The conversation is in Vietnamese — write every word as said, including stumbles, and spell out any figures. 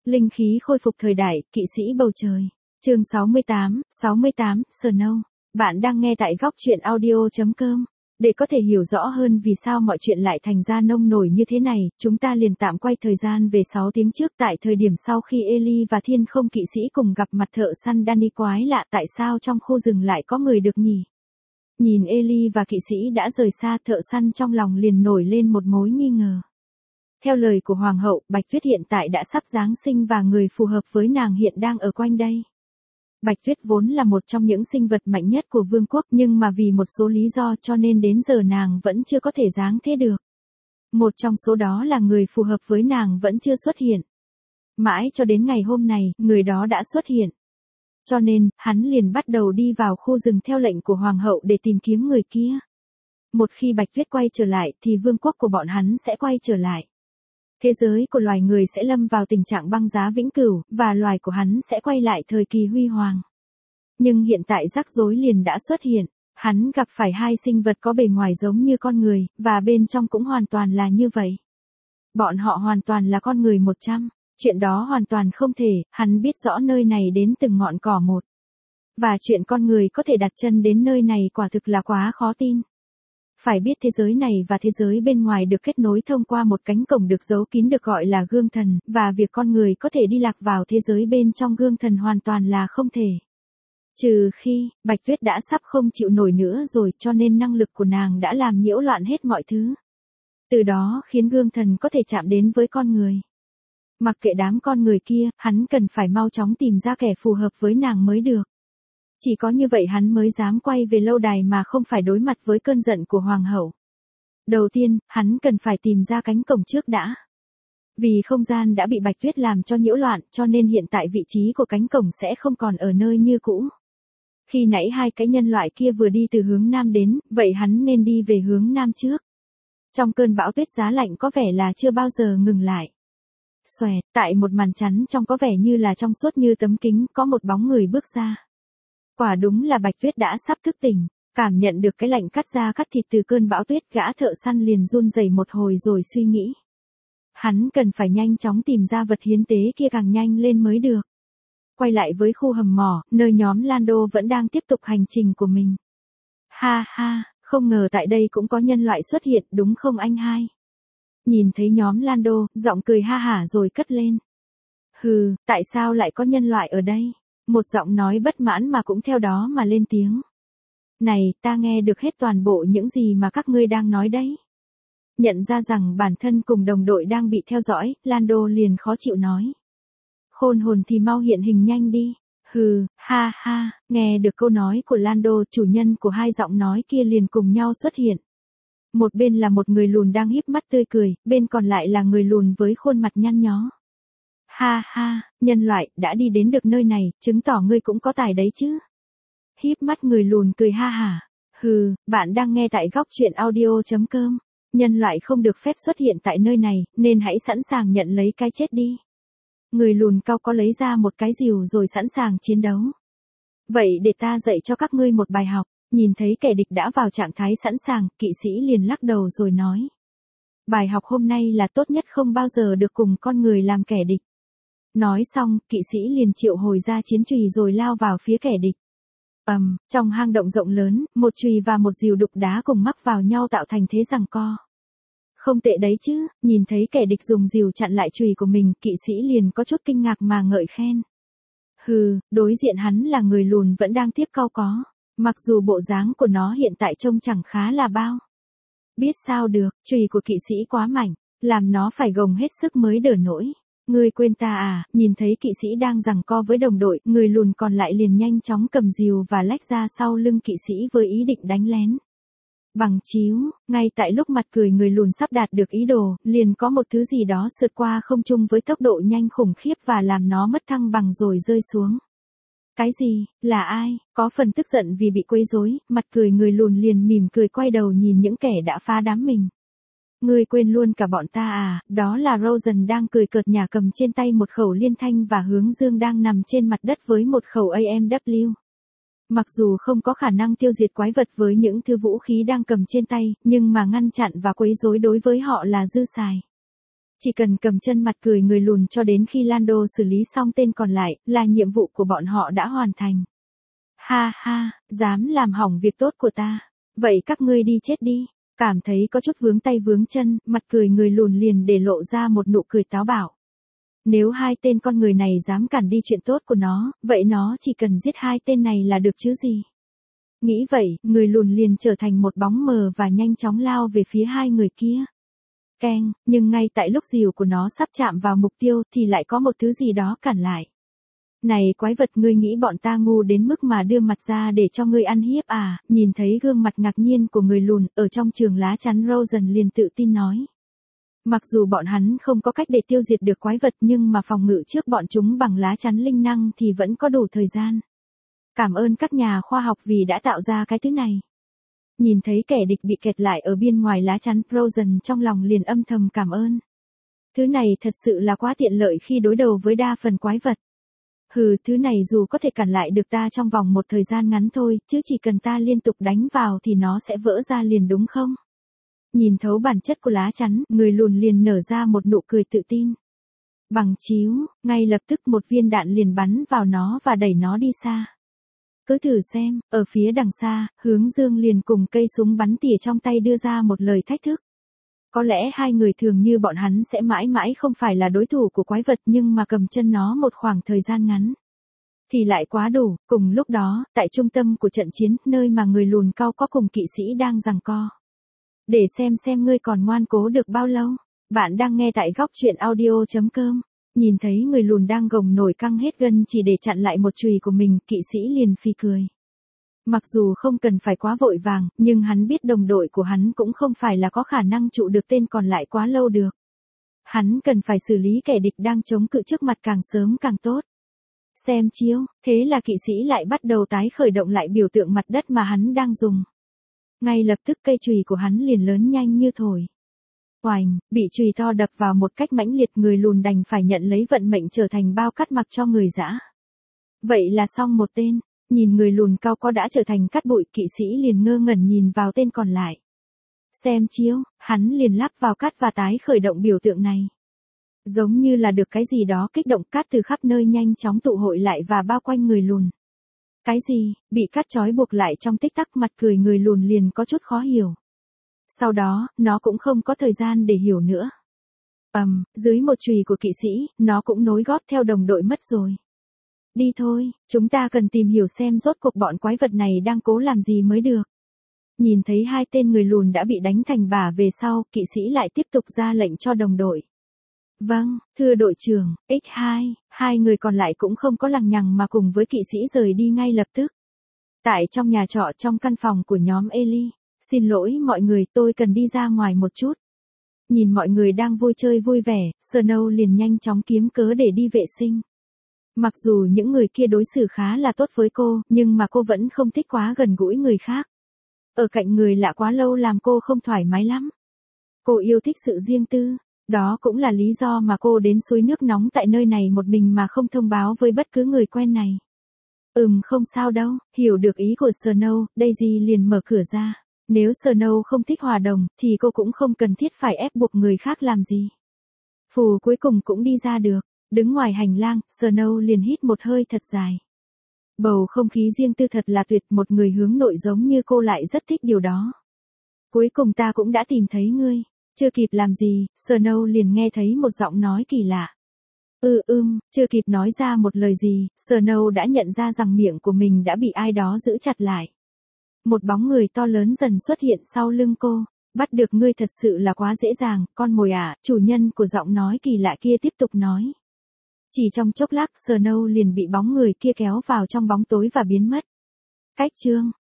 Linh khí khôi phục thời đại, kỵ sĩ bầu trời. Chương sáu mươi tám, sáu mươi tám, Snow. Bạn đang nghe tại góc truyện audio chấm com. Để có thể hiểu rõ hơn vì sao mọi chuyện lại thành ra nông nổi như thế này, chúng ta liền tạm quay thời gian về sáu tiếng trước tại thời điểm sau khi Ellie và Thiên Không kỵ sĩ cùng gặp mặt thợ săn Danny quái lạ tại sao trong khu rừng lại có người được nhỉ? Nhìn Ellie và kỵ sĩ đã rời xa, thợ săn trong lòng liền nổi lên một mối nghi ngờ. Theo lời của Hoàng hậu, Bạch Tuyết hiện tại đã sắp Giáng sinh và người phù hợp với nàng hiện đang ở quanh đây. Bạch Tuyết vốn là một trong những sinh vật mạnh nhất của vương quốc nhưng mà vì một số lý do cho nên đến giờ nàng vẫn chưa có thể giáng thế được. Một trong số đó là người phù hợp với nàng vẫn chưa xuất hiện. Mãi cho đến ngày hôm này, người đó đã xuất hiện. Cho nên, hắn liền bắt đầu đi vào khu rừng theo lệnh của Hoàng hậu để tìm kiếm người kia. Một khi Bạch Tuyết quay trở lại thì vương quốc của bọn hắn sẽ quay trở lại. Thế giới của loài người sẽ lâm vào tình trạng băng giá vĩnh cửu, và loài của hắn sẽ quay lại thời kỳ huy hoàng. Nhưng hiện tại rắc rối liền đã xuất hiện. Hắn gặp phải hai sinh vật có bề ngoài giống như con người, và bên trong cũng hoàn toàn là như vậy. Bọn họ hoàn toàn là con người một trăm. Chuyện đó hoàn toàn không thể, hắn biết rõ nơi này đến từng ngọn cỏ một. Và chuyện con người có thể đặt chân đến nơi này quả thực là quá khó tin. Phải biết thế giới này và thế giới bên ngoài được kết nối thông qua một cánh cổng được giấu kín được gọi là gương thần, và việc con người có thể đi lạc vào thế giới bên trong gương thần hoàn toàn là không thể. Trừ khi, Bạch Tuyết đã sắp không chịu nổi nữa rồi cho nên năng lực của nàng đã làm nhiễu loạn hết mọi thứ. Từ đó khiến gương thần có thể chạm đến với con người. Mặc kệ đám con người kia, hắn cần phải mau chóng tìm ra kẻ phù hợp với nàng mới được. Chỉ có như vậy hắn mới dám quay về lâu đài mà không phải đối mặt với cơn giận của Hoàng hậu. Đầu tiên, hắn cần phải tìm ra cánh cổng trước đã. Vì không gian đã bị Bạch Tuyết làm cho nhiễu loạn cho nên hiện tại vị trí của cánh cổng sẽ không còn ở nơi như cũ. Khi nãy hai cái nhân loại kia vừa đi từ hướng nam đến, vậy hắn nên đi về hướng nam trước. Trong cơn bão tuyết giá lạnh có vẻ là chưa bao giờ ngừng lại. Xoẹt, tại một màn chắn trong có vẻ như là trong suốt như tấm kính có một bóng người bước ra. Quả đúng là Bạch Tuyết đã sắp thức tỉnh, cảm nhận được cái lạnh cắt da cắt thịt từ cơn bão tuyết, gã thợ săn liền run rẩy một hồi rồi suy nghĩ. Hắn cần phải nhanh chóng tìm ra vật hiến tế kia càng nhanh lên mới được. Quay lại với khu hầm mỏ, nơi nhóm Lando vẫn đang tiếp tục hành trình của mình. Ha ha, không ngờ tại đây cũng có nhân loại xuất hiện đúng không anh hai? Nhìn thấy nhóm Lando, giọng cười ha hả rồi cất lên. Hừ, tại sao lại có nhân loại ở đây? Một giọng nói bất mãn mà cũng theo đó mà lên tiếng. Này, ta nghe được hết toàn bộ những gì mà các ngươi đang nói đấy. Nhận ra rằng bản thân cùng đồng đội đang bị theo dõi, Lando liền khó chịu nói. Khôn hồn thì mau hiện hình nhanh đi. Hừ, ha ha, nghe được câu nói của Lando, chủ nhân của hai giọng nói kia liền cùng nhau xuất hiện. Một bên là một người lùn đang híp mắt tươi cười, bên còn lại là người lùn với khuôn mặt nhăn nhó. Ha ha, nhân loại, đã đi đến được nơi này, chứng tỏ ngươi cũng có tài đấy chứ. Híp mắt người lùn cười ha hả. Hừ, bạn đang nghe tại góc truyện audio chấm com. Nhân loại không được phép xuất hiện tại nơi này, nên hãy sẵn sàng nhận lấy cái chết đi. Người lùn cao có lấy ra một cái rìu rồi sẵn sàng chiến đấu. Vậy để ta dạy cho các ngươi một bài học. Nhìn thấy kẻ địch đã vào trạng thái sẵn sàng, kỵ sĩ liền lắc đầu rồi nói. Bài học hôm nay là tốt nhất không bao giờ được cùng con người làm kẻ địch. Nói xong, kỵ sĩ liền triệu hồi ra chiến chùy rồi lao vào phía kẻ địch. Ầm, um, trong hang động rộng lớn, một chùy và một rìu đục đá cùng mắc vào nhau tạo thành thế giằng co. Không tệ đấy chứ, nhìn thấy kẻ địch dùng rìu chặn lại chùy của mình, kỵ sĩ liền có chút kinh ngạc mà ngợi khen. Hừ, đối diện hắn là người lùn vẫn đang tiếp cau có. Mặc dù bộ dáng của nó hiện tại trông chẳng khá là bao. Biết sao được, chùy của kỵ sĩ quá mảnh, làm nó phải gồng hết sức mới đỡ nổi. Ngươi quên ta à? Nhìn thấy kỵ sĩ đang giằng co với đồng đội, người lùn còn lại liền nhanh chóng cầm rìu và lách ra sau lưng kỵ sĩ với ý định đánh lén. Bằng chiếu, ngay tại lúc mặt cười người lùn sắp đạt được ý đồ, liền có một thứ gì đó sượt qua không trung với tốc độ nhanh khủng khiếp và làm nó mất thăng bằng rồi rơi xuống. Cái gì, là ai? Có phần tức giận vì bị quấy rối, mặt cười người lùn liền mỉm cười quay đầu nhìn những kẻ đã phá đám mình. Ngươi quên luôn cả bọn ta à? Đó là Rosen đang cười cợt nhả cầm trên tay một khẩu liên thanh và hướng dương đang nằm trên mặt đất với một khẩu a em vê. Mặc dù không có khả năng tiêu diệt quái vật với những thứ vũ khí đang cầm trên tay, nhưng mà ngăn chặn và quấy rối đối với họ là dư xài. Chỉ cần cầm chân mặt cười người lùn cho đến khi Lando xử lý xong tên còn lại, là nhiệm vụ của bọn họ đã hoàn thành. Ha ha, dám làm hỏng việc tốt của ta. Vậy các ngươi đi chết đi. Cảm thấy có chút vướng tay vướng chân, mặt cười người lùn liền để lộ ra một nụ cười táo bạo. Nếu hai tên con người này dám cản đi chuyện tốt của nó, vậy nó chỉ cần giết hai tên này là được chứ gì. Nghĩ vậy, người lùn liền trở thành một bóng mờ và nhanh chóng lao về phía hai người kia. Keng, nhưng ngay tại lúc rìu của nó sắp chạm vào mục tiêu thì lại có một thứ gì đó cản lại. Này quái vật, ngươi nghĩ bọn ta ngu đến mức mà đưa mặt ra để cho ngươi ăn hiếp à? Nhìn thấy gương mặt ngạc nhiên của người lùn, ở trong trường lá chắn Rosen liền tự tin nói. Mặc dù bọn hắn không có cách để tiêu diệt được quái vật nhưng mà phòng ngự trước bọn chúng bằng lá chắn linh năng thì vẫn có đủ thời gian. Cảm ơn các nhà khoa học vì đã tạo ra cái thứ này. Nhìn thấy kẻ địch bị kẹt lại ở bên ngoài lá chắn, Rosen trong lòng liền âm thầm cảm ơn. Thứ này thật sự là quá tiện lợi khi đối đầu với đa phần quái vật. Hừ, thứ này dù có thể cản lại được ta trong vòng một thời gian ngắn thôi, chứ chỉ cần ta liên tục đánh vào thì nó sẽ vỡ ra liền đúng không? Nhìn thấu bản chất của lá chắn, người lùn liền nở ra một nụ cười tự tin. Bằng chiếu, ngay lập tức một viên đạn liền bắn vào nó và đẩy nó đi xa. Cứ thử xem, ở phía đằng xa, Hướng Dương liền cùng cây súng bắn tỉa trong tay đưa ra một lời thách thức. Có lẽ hai người thường như bọn hắn sẽ mãi mãi không phải là đối thủ của quái vật nhưng mà cầm chân nó một khoảng thời gian ngắn thì lại quá đủ. Cùng lúc đó, tại trung tâm của trận chiến, nơi mà người lùn cao có cùng kỵ sĩ đang giằng co. Để xem xem ngươi còn ngoan cố được bao lâu. Bạn đang nghe tại góc truyện audio chấm com. Nhìn thấy người lùn đang gồng nổi căng hết gân chỉ để chặn lại một chùy của mình, kỵ sĩ liền phì cười. Mặc dù không cần phải quá vội vàng, nhưng hắn biết đồng đội của hắn cũng không phải là có khả năng trụ được tên còn lại quá lâu được. Hắn cần phải xử lý kẻ địch đang chống cự trước mặt càng sớm càng tốt. Xem chiếu, thế là kỵ sĩ lại bắt đầu tái khởi động lại biểu tượng mặt đất mà hắn đang dùng. Ngay lập tức cây chùy của hắn liền lớn nhanh như thổi. Oành, bị chùy to đập vào một cách mãnh liệt, người lùn đành phải nhận lấy vận mệnh trở thành bao cắt mặc cho người dã. Vậy là xong một tên. Nhìn người lùn cao có đã trở thành cát bụi, kỵ sĩ liền ngơ ngẩn nhìn vào tên còn lại. Xem chiếu, hắn liền lắp vào cát và tái khởi động biểu tượng này. Giống như là được cái gì đó kích động, cát từ khắp nơi nhanh chóng tụ hội lại và bao quanh người lùn. Cái gì, bị cát trói buộc lại trong tích tắc, mặt cười người lùn liền có chút khó hiểu. Sau đó, nó cũng không có thời gian để hiểu nữa. Ầm, um, dưới một chùy của kỵ sĩ, nó cũng nối gót theo đồng đội mất rồi. Đi thôi, chúng ta cần tìm hiểu xem rốt cuộc bọn quái vật này đang cố làm gì mới được. Nhìn thấy hai tên người lùn đã bị đánh thành bả về sau, kỵ sĩ lại tiếp tục ra lệnh cho đồng đội. Vâng, thưa đội trưởng, ích hai, hai người còn lại cũng không có lằng nhằng mà cùng với kỵ sĩ rời đi ngay lập tức. Tại trong nhà trọ trong căn phòng của nhóm Ellie, xin lỗi mọi người, tôi cần đi ra ngoài một chút. Nhìn mọi người đang vui chơi vui vẻ, Snow liền nhanh chóng kiếm cớ để đi vệ sinh. Mặc dù những người kia đối xử khá là tốt với cô, nhưng mà cô vẫn không thích quá gần gũi người khác. Ở cạnh người lạ quá lâu làm cô không thoải mái lắm. Cô yêu thích sự riêng tư. Đó cũng là lý do mà cô đến suối nước nóng tại nơi này một mình mà không thông báo với bất cứ người quen này. Ừm, không sao đâu, hiểu được ý của Snow, Daisy liền mở cửa ra. Nếu Snow không thích hòa đồng, thì cô cũng không cần thiết phải ép buộc người khác làm gì. Phù cuối cùng cũng đi ra được. Đứng ngoài hành lang, Snow liền hít một hơi thật dài. Bầu không khí riêng tư thật là tuyệt, một người hướng nội giống như cô lại rất thích điều đó. Cuối cùng ta cũng đã tìm thấy ngươi. Chưa kịp làm gì, Snow liền nghe thấy một giọng nói kỳ lạ. Ừ ưm, chưa kịp nói ra một lời gì, Snow đã nhận ra rằng miệng của mình đã bị ai đó giữ chặt lại. Một bóng người to lớn dần xuất hiện sau lưng cô. Bắt được ngươi thật sự là quá dễ dàng, con mồi à, chủ nhân của giọng nói kỳ lạ kia tiếp tục nói. Chỉ trong chốc lát, Snow liền bị bóng người kia kéo vào trong bóng tối và biến mất. Cách chương,